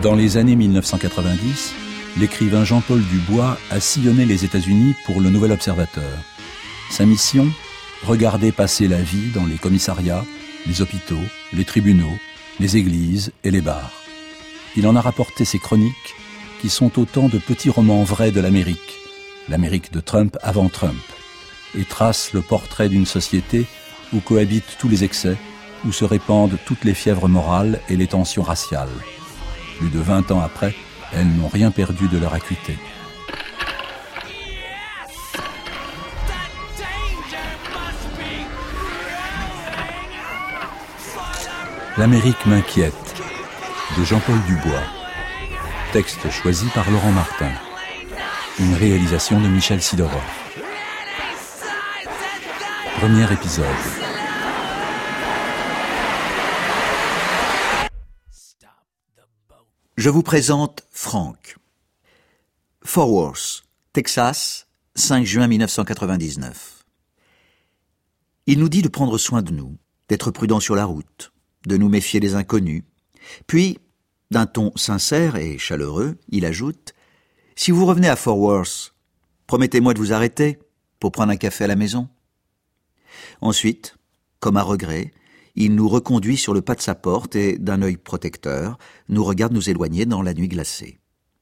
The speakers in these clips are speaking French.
Dans les années 1990, l'écrivain Jean-Paul Dubois a sillonné les États-Unis pour le Nouvel Observateur. Sa mission, regarder passer la vie dans les commissariats, les hôpitaux, les tribunaux, les églises et les bars. Il en a rapporté ses chroniques, qui sont autant de petits romans vrais de l'Amérique de Trump avant Trump, et trace le portrait d'une société où cohabitent tous les excès, où se répandent toutes les fièvres morales et les tensions raciales. Plus de 20 ans après, elles n'ont rien perdu de leur acuité. L'Amérique m'inquiète, de Jean-Paul Dubois. Texte choisi par Laurent Martin. Une réalisation de Michel Sidorov. Premier épisode. Je vous présente Frank. Fort Worth, Texas, 5 juin 1999. Il nous dit de prendre soin de nous, d'être prudents sur la route, de nous méfier des inconnus. Puis, d'un ton sincère et chaleureux, il ajoute « Si vous revenez à Fort Worth, promettez-moi de vous arrêter pour prendre un café à la maison. » Ensuite, comme à regret, il nous reconduit sur le pas de sa porte et, d'un œil protecteur, nous regarde nous éloigner dans la nuit glacée.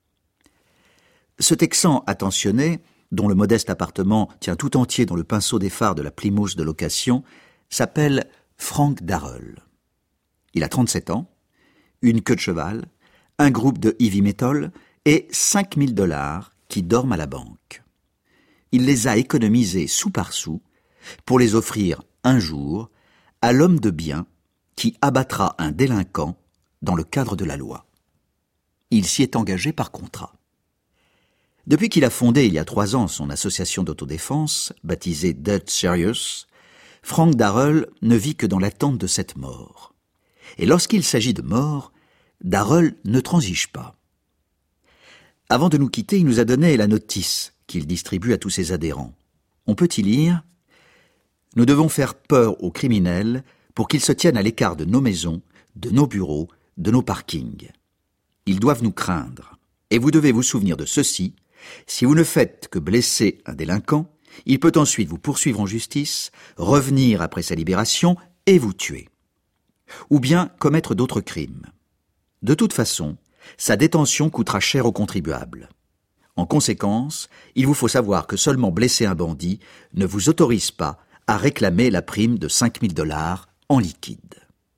Ce Texan attentionné, dont le modeste appartement tient tout entier dans le pinceau des phares de la Plymouth de location, s'appelle Frank Darrell. Il a 37 ans, une queue de cheval, un groupe de heavy metal et $5 000 qui dorment à la banque. Il les a économisés sou par sou pour les offrir un jour à l'homme de bien qui abattra un délinquant dans le cadre de la loi. Il s'y est engagé par contrat. Depuis qu'il a fondé il y a 3 ans son association d'autodéfense, baptisée Dead Serious, Frank Darrell ne vit que dans l'attente de cette mort. Et lorsqu'il s'agit de mort, Darrell ne transige pas. Avant de nous quitter, il nous a donné la notice qu'il distribue à tous ses adhérents. On peut y lire « Nous devons faire peur aux criminels pour qu'ils se tiennent à l'écart de nos maisons, de nos bureaux, de nos parkings. Ils doivent nous craindre. Et vous devez vous souvenir de ceci, si vous ne faites que blesser un délinquant, il peut ensuite vous poursuivre en justice, revenir après sa libération et vous tuer. Ou bien commettre d'autres crimes. De toute façon, sa détention coûtera cher aux contribuables. En conséquence, il vous faut savoir que seulement blesser un bandit ne vous autorise pas à réclamer la prime de $5 000 en liquide. »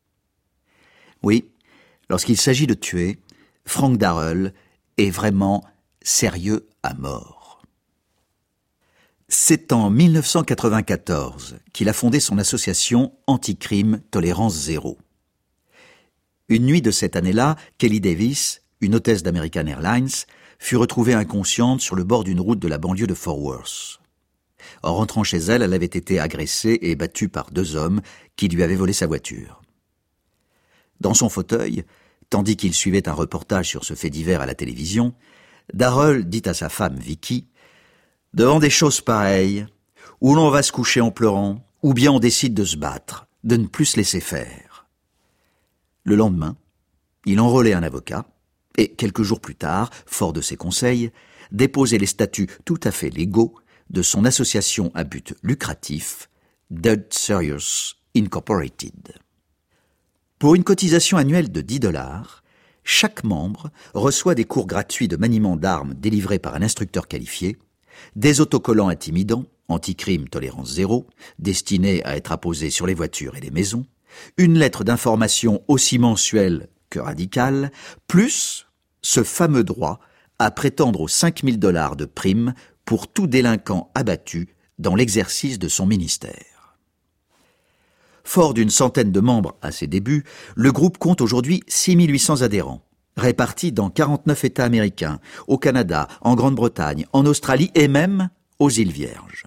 Oui, lorsqu'il s'agit de tuer, Frank Darrell est vraiment sérieux à mort. C'est en 1994 qu'il a fondé son association Anticrime Tolérance Zéro. Une nuit de cette année-là, Kelly Davis, une hôtesse d'American Airlines, fut retrouvée inconsciente sur le bord d'une route de la banlieue de Fort Worth. En rentrant chez elle, elle avait été agressée et battue par 2 hommes qui lui avaient volé sa voiture. Dans son fauteuil, tandis qu'il suivait un reportage sur ce fait divers à la télévision, Darrell dit à sa femme Vicky « Devant des choses pareilles, où l'on va se coucher en pleurant, ou bien on décide de se battre, de ne plus se laisser faire. » Le lendemain, il enrôlait un avocat et, quelques jours plus tard, fort de ses conseils, déposait les statuts tout à fait légaux de son association à but lucratif, Dead Serious Incorporated. Pour une cotisation annuelle de $10, chaque membre reçoit des cours gratuits de maniement d'armes délivrés par un instructeur qualifié, des autocollants intimidants, anticrime tolérance zéro, destinés à être apposés sur les voitures et les maisons, une lettre d'information aussi mensuelle que radicale, plus ce fameux droit à prétendre aux $5 000 de prime pour tout délinquant abattu dans l'exercice de son ministère. Fort d'une centaine de membres à ses débuts, le groupe compte aujourd'hui 6 800 adhérents, répartis dans 49 États américains, au Canada, en Grande-Bretagne, en Australie et même aux îles Vierges.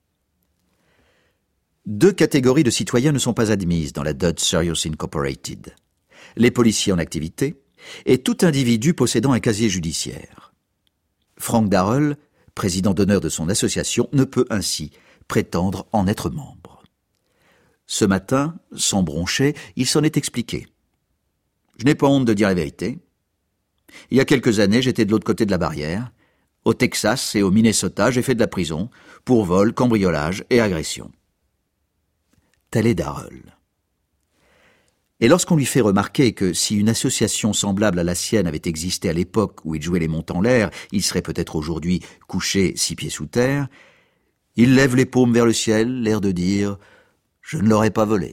2 catégories de citoyens ne sont pas admises dans la Dead Serious Incorporated. Les policiers en activité et tout individu possédant un casier judiciaire. Frank Darrell, président d'honneur de son association, ne peut ainsi prétendre en être membre. Ce matin, sans broncher, il s'en est expliqué. « Je n'ai pas honte de dire la vérité. Il y a quelques années, j'étais de l'autre côté de la barrière. Au Texas et au Minnesota, j'ai fait de la prison pour vol, cambriolage et agression. » Tel est Darrell. Et lorsqu'on lui fait remarquer que si une association semblable à la sienne avait existé à l'époque où il jouait les montes en l'air, il serait peut-être aujourd'hui couché 6 pieds sous terre, il lève les paumes vers le ciel, l'air de dire « Je ne l'aurais pas volé ».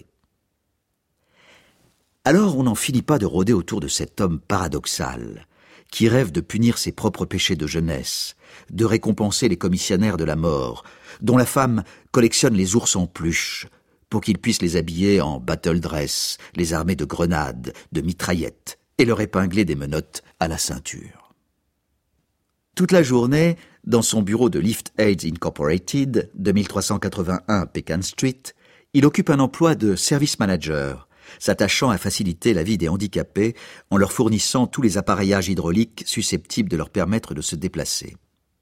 Alors on n'en finit pas de rôder autour de cet homme paradoxal, qui rêve de punir ses propres péchés de jeunesse, de récompenser les commissionnaires de la mort, dont la femme collectionne les ours en peluche, pour qu'ils puissent les habiller en battle dress, les armer de grenades, de mitraillettes, et leur épingler des menottes à la ceinture. Toute la journée, dans son bureau de Lift Aids Incorporated, 2381 Pecan Street, il occupe un emploi de service manager, s'attachant à faciliter la vie des handicapés en leur fournissant tous les appareillages hydrauliques susceptibles de leur permettre de se déplacer.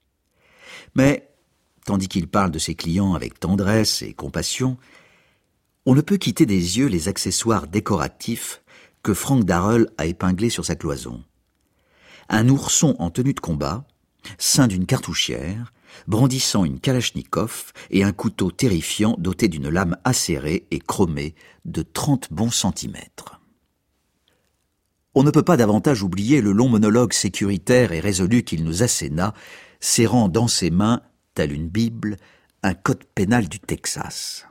Mais, tandis qu'il parle de ses clients avec tendresse et compassion, on ne peut quitter des yeux les accessoires décoratifs que Frank Darrell a épinglés sur sa cloison. Un ourson en tenue de combat, ceint d'une cartouchière, brandissant une kalachnikov et un couteau terrifiant doté d'une lame acérée et chromée de 30 bons centimètres. On ne peut pas davantage oublier le long monologue sécuritaire et résolu qu'il nous asséna, serrant dans ses mains, telle une Bible, un code pénal du Texas.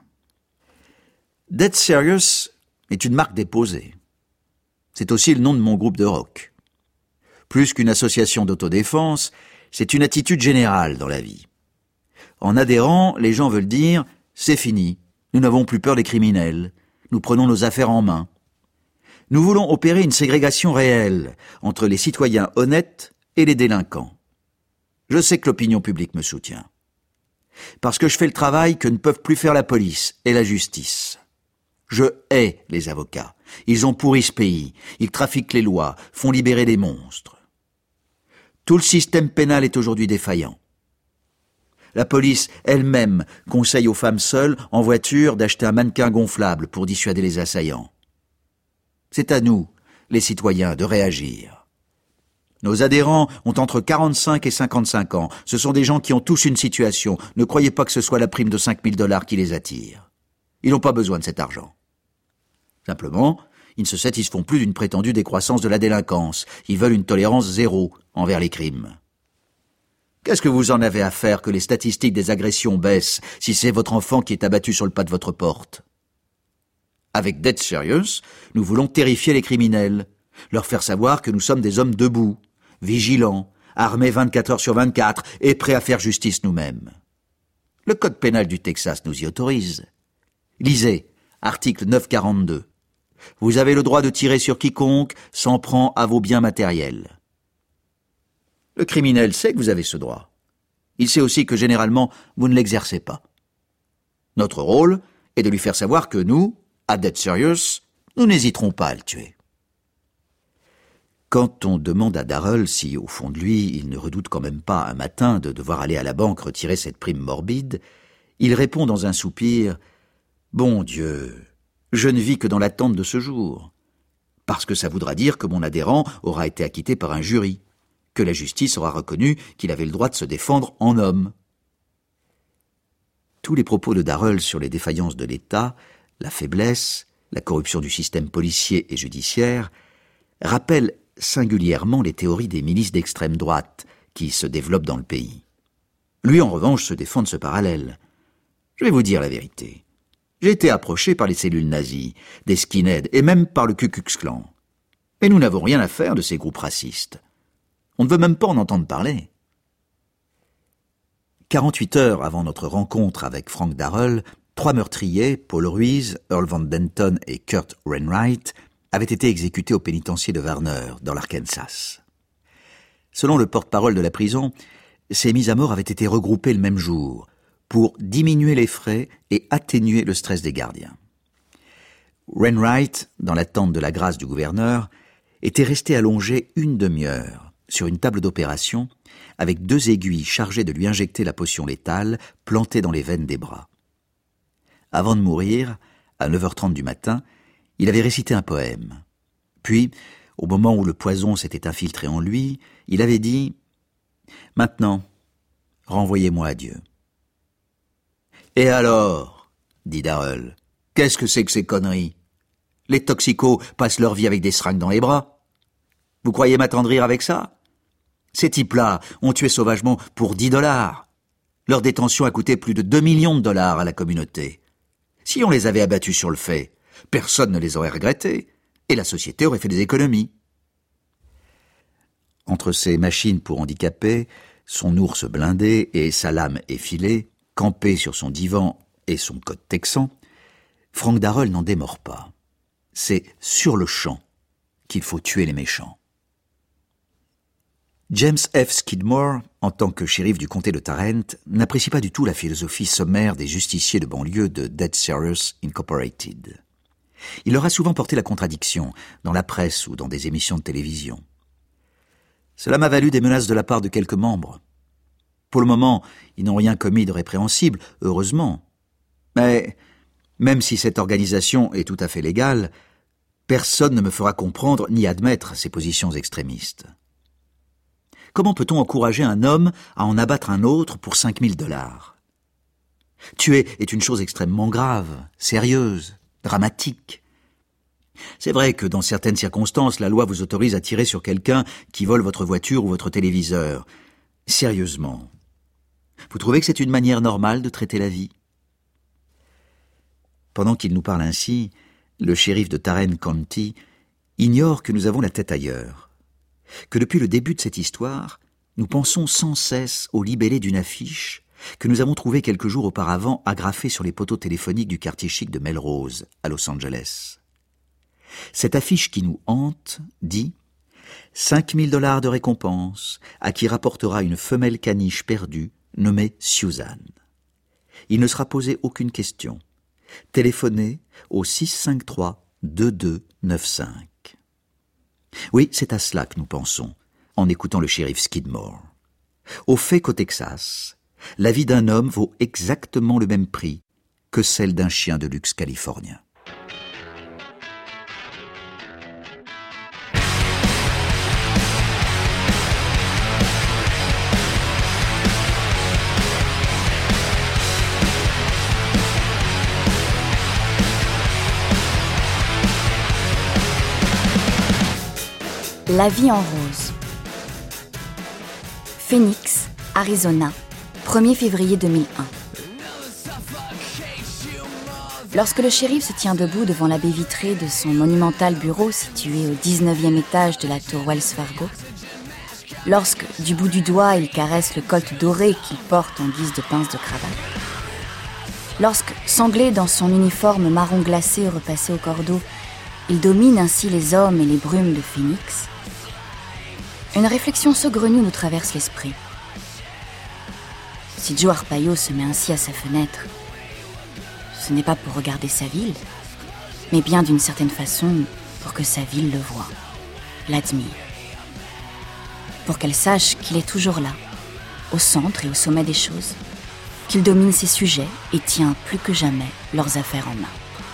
Dead Serious est une marque déposée. C'est aussi le nom de mon groupe de rock. Plus qu'une association d'autodéfense, c'est une attitude générale dans la vie. En adhérant, les gens veulent dire « c'est fini, nous n'avons plus peur des criminels, nous prenons nos affaires en main ». Nous voulons opérer une ségrégation réelle entre les citoyens honnêtes et les délinquants. Je sais que l'opinion publique me soutient. Parce que je fais le travail que ne peuvent plus faire la police et la justice. Je hais les avocats. Ils ont pourri ce pays. Ils trafiquent les lois, font libérer des monstres. Tout le système pénal est aujourd'hui défaillant. La police elle-même conseille aux femmes seules, en voiture, d'acheter un mannequin gonflable pour dissuader les assaillants. C'est à nous, les citoyens, de réagir. Nos adhérents ont entre 45 et 55 ans. Ce sont des gens qui ont tous une situation. Ne croyez pas que ce soit la prime de $5 000 qui les attire. Ils n'ont pas besoin de cet argent. Simplement, ils ne se satisfont plus d'une prétendue décroissance de la délinquance. Ils veulent une tolérance zéro envers les crimes. Qu'est-ce que vous en avez à faire que les statistiques des agressions baissent si c'est votre enfant qui est abattu sur le pas de votre porte? Avec Dead Serious, nous voulons terrifier les criminels, leur faire savoir que nous sommes des hommes debout, vigilants, armés 24 heures sur 24 et prêts à faire justice nous-mêmes. Le code pénal du Texas nous y autorise. Lisez, article 942. Vous avez le droit de tirer sur quiconque s'en prend à vos biens matériels. Le criminel sait que vous avez ce droit. Il sait aussi que généralement, vous ne l'exercez pas. Notre rôle est de lui faire savoir que nous, à Dead Serious, nous n'hésiterons pas à le tuer. Quand on demande à Darrell si, au fond de lui, il ne redoute quand même pas un matin de devoir aller à la banque retirer cette prime morbide, il répond dans un soupir « Bon Dieu, je ne vis que dans l'attente de ce jour, parce que ça voudra dire que mon adhérent aura été acquitté par un jury, que la justice aura reconnu qu'il avait le droit de se défendre en homme. » Tous les propos de Darrell sur les défaillances de l'État, la faiblesse, la corruption du système policier et judiciaire, rappellent singulièrement les théories des milices d'extrême droite qui se développent dans le pays. Lui, en revanche, se défend de ce parallèle. Je vais vous dire la vérité. J'ai été approché par les cellules nazies, des skinheads et même par le Ku Klux Klan. Mais nous n'avons rien à faire de ces groupes racistes. On ne veut même pas en entendre parler. 48 heures avant notre rencontre avec Frank Darrell, 3 meurtriers, Paul Ruiz, Earl Van Denton et Kurt Wainwright, avaient été exécutés au pénitencier de Warner, dans l'Arkansas. Selon le porte-parole de la prison, ces mises à mort avaient été regroupées le même jour, pour diminuer les frais et atténuer le stress des gardiens. Wainwright, dans l'attente de la grâce du gouverneur, était resté allongé une demi-heure sur une table d'opération avec 2 aiguilles chargées de lui injecter la potion létale plantée dans les veines des bras. Avant de mourir, à 9h30 du matin, il avait récité un poème. Puis, Au moment où le poison s'était infiltré en lui, il avait dit « Maintenant, renvoyez-moi à Dieu. » « Et alors ?» dit Darrell. « Qu'est-ce que c'est que ces conneries? Les toxicos passent leur vie avec des seringues dans les bras. Vous croyez m'attendrir avec ça? Ces types-là ont tué sauvagement pour $10. Leur détention a coûté plus de 2 millions de dollars à la communauté. Si on les avait abattus sur le fait, personne ne les aurait regrettés, et la société aurait fait des économies. » Entre ses machines pour handicapés, son ours blindé et sa lame effilée, campé sur son divan et son code texan, Frank Darrell n'en démord pas. C'est sur le champ qu'il faut tuer les méchants. James F. Skidmore, en tant que shérif du comté de Tarrant, n'apprécie pas du tout la philosophie sommaire des justiciers de banlieue de Dead Serious Incorporated. Il leur a souvent porté la contradiction, dans la presse ou dans des émissions de télévision. Cela m'a valu des menaces de la part de quelques membres. Pour le moment, ils n'ont rien commis de répréhensible, heureusement. Mais, même si cette organisation est tout à fait légale, personne ne me fera comprendre ni admettre ces positions extrémistes. Comment peut-on encourager un homme à en abattre un autre pour $5,000 ? Tuer est une chose extrêmement grave, sérieuse, dramatique. C'est vrai que dans certaines circonstances, la loi vous autorise à tirer sur quelqu'un qui vole votre voiture ou votre téléviseur. Sérieusement, vous trouvez que c'est une manière normale de traiter la vie ? Pendant qu'il nous parle ainsi, le shérif de Tarrant County ignore que nous avons la tête ailleurs, que depuis le début de cette histoire, nous pensons sans cesse au libellé d'une affiche que nous avons trouvée quelques jours auparavant agrafée sur les poteaux téléphoniques du quartier chic de Melrose, à Los Angeles. Cette affiche qui nous hante dit « $5,000 de récompense à qui rapportera une femelle caniche perdue nommée Susan. Il ne sera posé aucune question. Téléphonez au 653-2295. » Oui, c'est à cela que nous pensons, en écoutant le shérif Skidmore. Au fait qu'au Texas, la vie d'un homme vaut exactement le même prix que celle d'un chien de luxe californien. La vie en rose. Phoenix, Arizona, 1er février 2001. Lorsque le shérif se tient debout devant la baie vitrée de son monumental bureau situé au 19e étage de la tour Wells Fargo, lorsque, du bout du doigt, il caresse le colt doré qu'il porte en guise de pince de cravate, lorsque, sanglé dans son uniforme marron glacé repassé au cordeau, il domine ainsi les hommes et les brumes de Phoenix, une réflexion saugrenue nous traverse l'esprit. Si Joe Arpaio se met ainsi à sa fenêtre, ce n'est pas pour regarder sa ville, mais bien d'une certaine façon pour que sa ville le voie, l'admire. Pour qu'elle sache qu'il est toujours là, au centre et au sommet des choses, qu'il domine ses sujets et tient plus que jamais leurs affaires en main.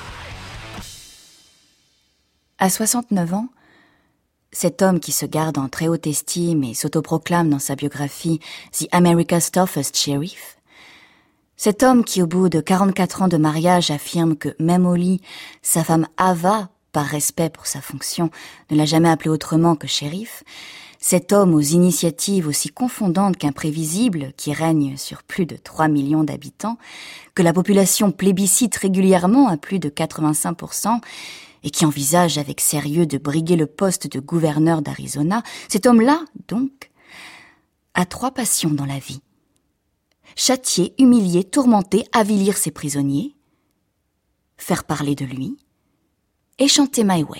À 69 ans, cet homme qui se garde en très haute estime et s'autoproclame dans sa biographie « The America's Toughest Sheriff », cet homme qui, au bout de 44 ans de mariage, affirme que même au lit, sa femme Ava, par respect pour sa fonction, ne l'a jamais appelé autrement que shérif, cet homme aux initiatives aussi confondantes qu'imprévisibles, qui règne sur plus de 3 millions d'habitants, que la population plébiscite régulièrement à plus de 85%, et qui envisage avec sérieux de briguer le poste de gouverneur d'Arizona, cet homme-là, donc, a 3 passions dans la vie. Châtier, humilier, tourmenter, avilir ses prisonniers, faire parler de lui, et chanter My Way.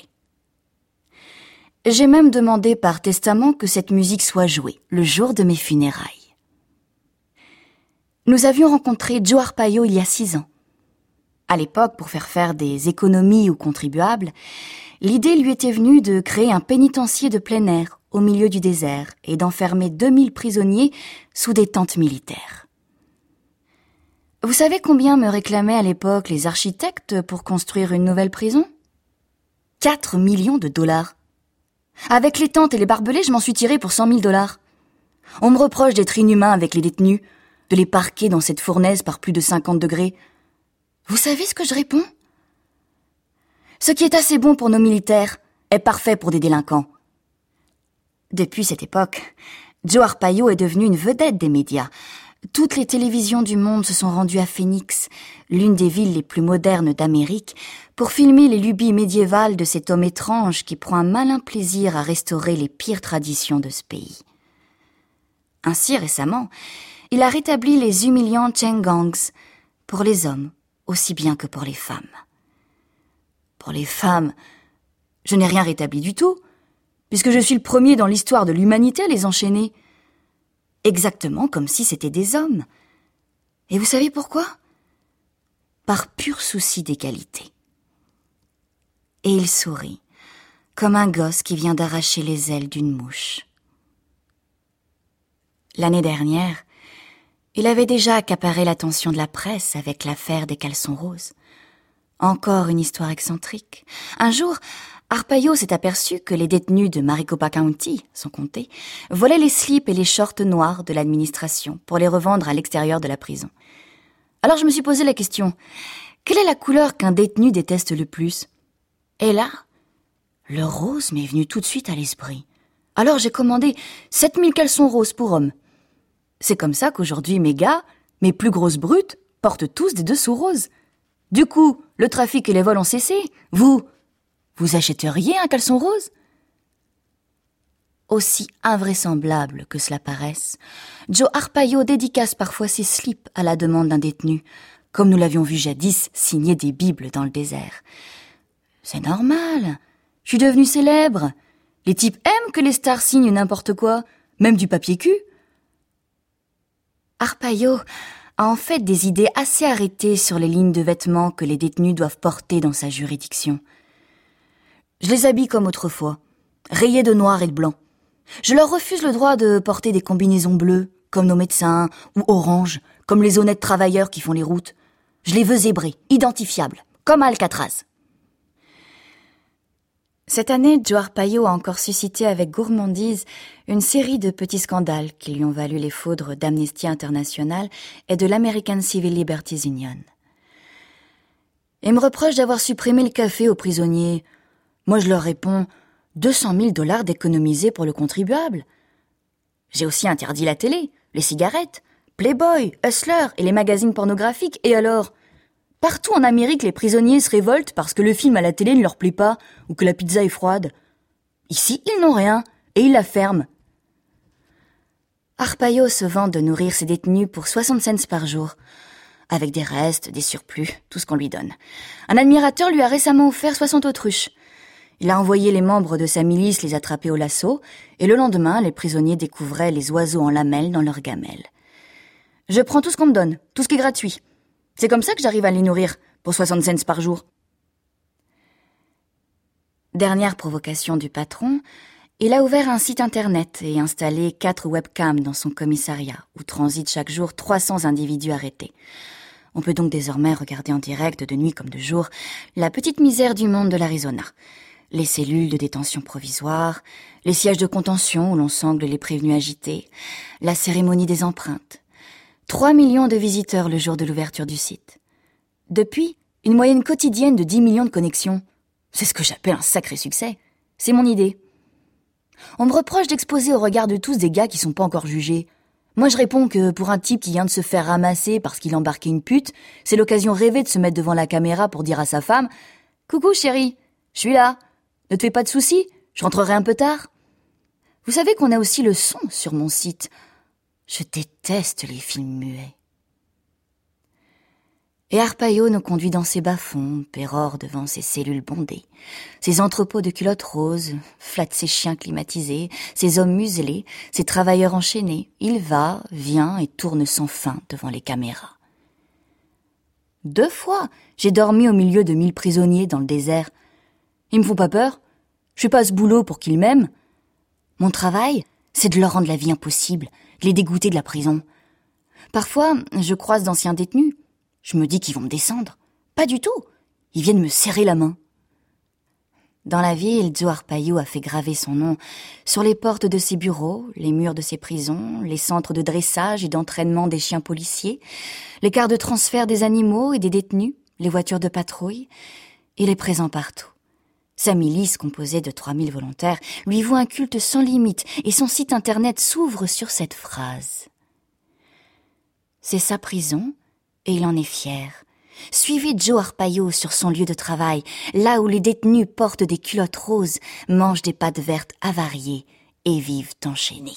J'ai même demandé par testament que cette musique soit jouée le jour de mes funérailles. Nous avions rencontré Joe Arpaio il y a 6 ans. À l'époque, pour faire des économies aux contribuables, l'idée lui était venue de créer un pénitencier de plein air au milieu du désert et d'enfermer 2000 prisonniers sous des tentes militaires. Vous savez combien me réclamaient à l'époque les architectes pour construire une nouvelle prison ? $4 millions. Avec les tentes et les barbelés, je m'en suis tirée pour 100 000 $. On me reproche d'être inhumain avec les détenus, de les parquer dans cette fournaise par plus de 50 degrés. Vous savez ce que je réponds? Ce qui est assez bon pour nos militaires est parfait pour des délinquants. Depuis cette époque, Joe Arpaio est devenu une vedette des médias. Toutes les télévisions du monde se sont rendues à Phoenix, l'une des villes les plus modernes d'Amérique, pour filmer les lubies médiévales de cet homme étrange qui prend un malin plaisir à restaurer les pires traditions de ce pays. Ainsi, récemment, il a rétabli les humiliants Chengangs pour les hommes aussi bien que pour les femmes. Pour les femmes, je n'ai rien rétabli du tout, puisque je suis le premier dans l'histoire de l'humanité à les enchaîner. Exactement comme si c'était des hommes. Et vous savez pourquoi? Par pur souci d'égalité. Et il sourit, comme un gosse qui vient d'arracher les ailes d'une mouche. L'année dernière, il avait déjà accaparé l'attention de la presse avec l'affaire des caleçons roses. Encore une histoire excentrique. Un jour, Arpaio s'est aperçu que les détenus de Maricopa County, son comté, volaient les slips et les shorts noirs de l'administration pour les revendre à l'extérieur de la prison. Alors je me suis posé la question, quelle est la couleur qu'un détenu déteste le plus? Et là, le rose m'est venu tout de suite à l'esprit. Alors j'ai commandé 7000 caleçons roses pour hommes. C'est comme ça qu'aujourd'hui mes gars, mes plus grosses brutes, portent tous des dessous roses. Du coup, le trafic et les vols ont cessé. Vous achèteriez un caleçon rose? Aussi invraisemblable que cela paraisse, Joe Arpaio dédicace parfois ses slips à la demande d'un détenu, comme nous l'avions vu jadis signer des bibles dans le désert. C'est normal, je suis devenu célèbre. Les types aiment que les stars signent n'importe quoi, même du papier cul. Arpaio a en fait des idées assez arrêtées sur les lignes de vêtements que les détenus doivent porter dans sa juridiction. Je les habille comme autrefois, rayés de noir et de blanc. Je leur refuse le droit de porter des combinaisons bleues, comme nos médecins, ou orange, comme les honnêtes travailleurs qui font les routes. Je les veux zébrés, identifiables, comme à Alcatraz. Cette année, Joe Arpaio a encore suscité avec gourmandise une série de petits scandales qui lui ont valu les foudres d'Amnesty International et de l'American Civil Liberties Union. Il me reproche d'avoir supprimé le café aux prisonniers. Moi, je leur réponds 200 000 $ d'économiser pour le contribuable. J'ai aussi interdit la télé, les cigarettes, Playboy, Hustler et les magazines pornographiques. Et alors ? Partout en Amérique, les prisonniers se révoltent parce que le film à la télé ne leur plaît pas ou que la pizza est froide. Ici, ils n'ont rien et ils la ferment. Arpaio se vante de nourrir ses détenus pour 60 cents par jour, avec des restes, des surplus, tout ce qu'on lui donne. Un admirateur lui a récemment offert 60 autruches. Il a envoyé les membres de sa milice les attraper au lasso, et le lendemain, les prisonniers découvraient les oiseaux en lamelles dans leurs gamelles. Je prends tout ce qu'on me donne, tout ce qui est gratuit. C'est comme ça que j'arrive à les nourrir, pour 60 cents par jour. Dernière provocation du patron, il a ouvert un site internet et installé 4 webcams dans son commissariat, où transitent chaque jour 300 individus arrêtés. On peut donc désormais regarder en direct, de nuit comme de jour, la petite misère du monde de l'Arizona. Les cellules de détention provisoire, les sièges de contention où l'on sangle les prévenus agités, la cérémonie des empreintes. 3 millions de visiteurs le jour de l'ouverture du site. Depuis, une moyenne quotidienne de 10 millions de connexions. C'est ce que j'appelle un sacré succès. C'est mon idée. On me reproche d'exposer au regard de tous des gars qui sont pas encore jugés. Moi, je réponds que pour un type qui vient de se faire ramasser parce qu'il a embarqué une pute, c'est l'occasion rêvée de se mettre devant la caméra pour dire à sa femme « Coucou chérie, je suis là. Ne te fais pas de soucis, je rentrerai un peu tard. » Vous savez qu'on a aussi le son sur mon site. Je déteste les films muets. Et Arpaio nous conduit dans ses bas-fonds, pérore devant ses cellules bondées, ses entrepôts de culottes roses, flatte ses chiens climatisés, ses hommes muselés, ses travailleurs enchaînés. Il va, vient et tourne sans fin devant les caméras. 2 fois, j'ai dormi au milieu de 1000 prisonniers dans le désert. Ils me font pas peur. Je fais pas ce boulot pour qu'ils m'aiment. Mon travail, c'est de leur rendre la vie impossible, de les dégoûter de la prison. Parfois, je croise d'anciens détenus. Je me dis qu'ils vont me descendre. Pas du tout. Ils viennent me serrer la main. Dans la ville, Joe Arpaio a fait graver son nom sur les portes de ses bureaux, les murs de ses prisons, les centres de dressage et d'entraînement des chiens policiers, les cars de transfert des animaux et des détenus, les voitures de patrouille. Il est présent partout. Sa milice, composée de 3000 volontaires, lui voue un culte sans limite et son site internet s'ouvre sur cette phrase. C'est sa prison et il en est fier. Suivez Joe Arpaio sur son lieu de travail, là où les détenus portent des culottes roses, mangent des pâtes vertes avariées et vivent enchaînés.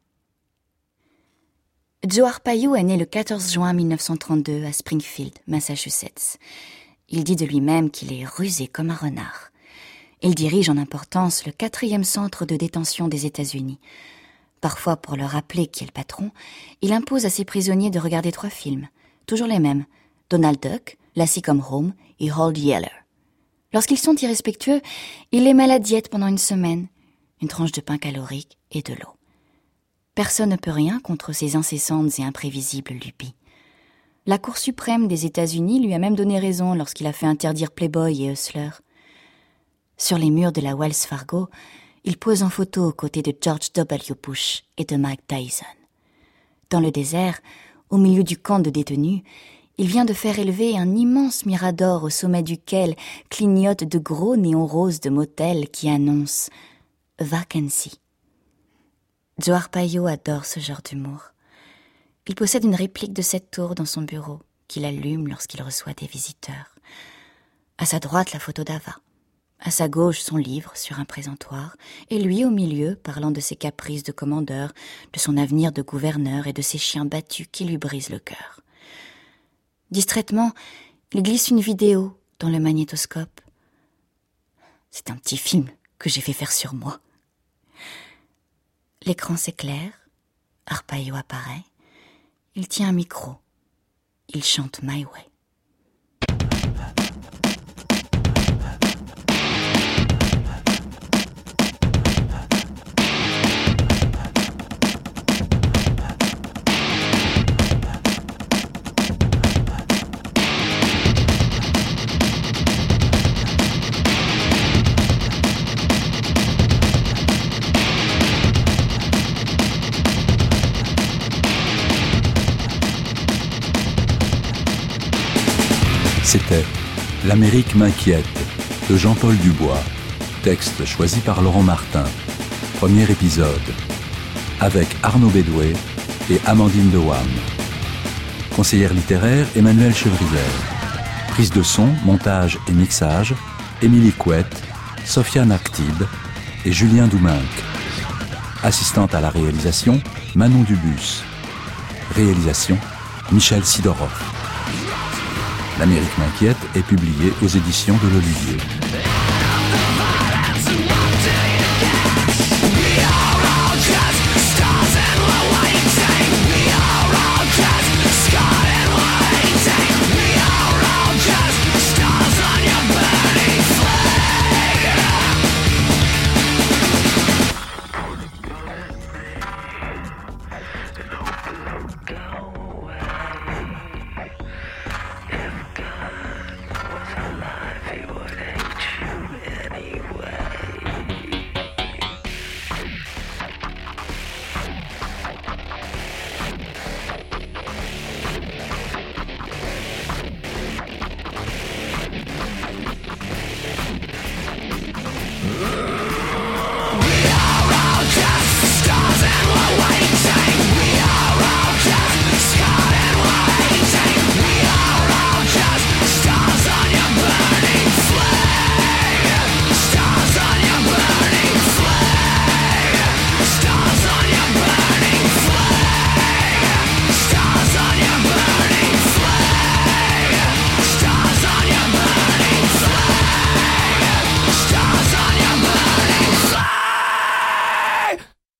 Joe Arpaio est né le 14 juin 1932 à Springfield, Massachusetts. Il dit de lui-même qu'il est rusé comme un renard. Il dirige en importance le 4e centre de détention des États-Unis. Parfois, pour leur rappeler qui est le patron, il impose à ses prisonniers de regarder 3 films, toujours les mêmes, Donald Duck, Lassie Come Home et Hold Yeller. Lorsqu'ils sont irrespectueux, il les met à la diète pendant une semaine, une tranche de pain calorique et de l'eau. Personne ne peut rien contre ces incessantes et imprévisibles lubies. La Cour suprême des États-Unis lui a même donné raison lorsqu'il a fait interdire Playboy et Hustler. Sur les murs de la Wells Fargo, il pose en photo aux côtés de George W. Bush et de Mike Tyson. Dans le désert, au milieu du camp de détenus, il vient de faire élever un immense mirador au sommet duquel clignotent de gros néons roses de motel qui annoncent « Vacancy ». Joe Arpaio adore ce genre d'humour. Il possède une réplique de cette tour dans son bureau, qu'il allume lorsqu'il reçoit des visiteurs. À sa droite, la photo d'Ava. À sa gauche, son livre sur un présentoir, et lui au milieu, parlant de ses caprices de commandeur, de son avenir de gouverneur et de ses chiens battus qui lui brisent le cœur. Distraitement, il glisse une vidéo dans le magnétoscope. C'est un petit film que j'ai fait faire sur moi. L'écran s'éclaire, Arpaio apparaît, il tient un micro, il chante My Way. C'était « L'Amérique m'inquiète » de Jean-Paul Dubois, texte choisi par Laurent Martin, premier épisode, avec Arnaud Bédoué et Amandine Dewam. Conseillère littéraire, Emmanuelle Chevrière. Prise de son, montage et mixage, Émilie Couette, Sofiane Aktib et Julien Douminc. Assistante à la réalisation, Manon Dubus. Réalisation, Michel Sidorov. L'Amérique m'inquiète est publié aux éditions de l'Olivier.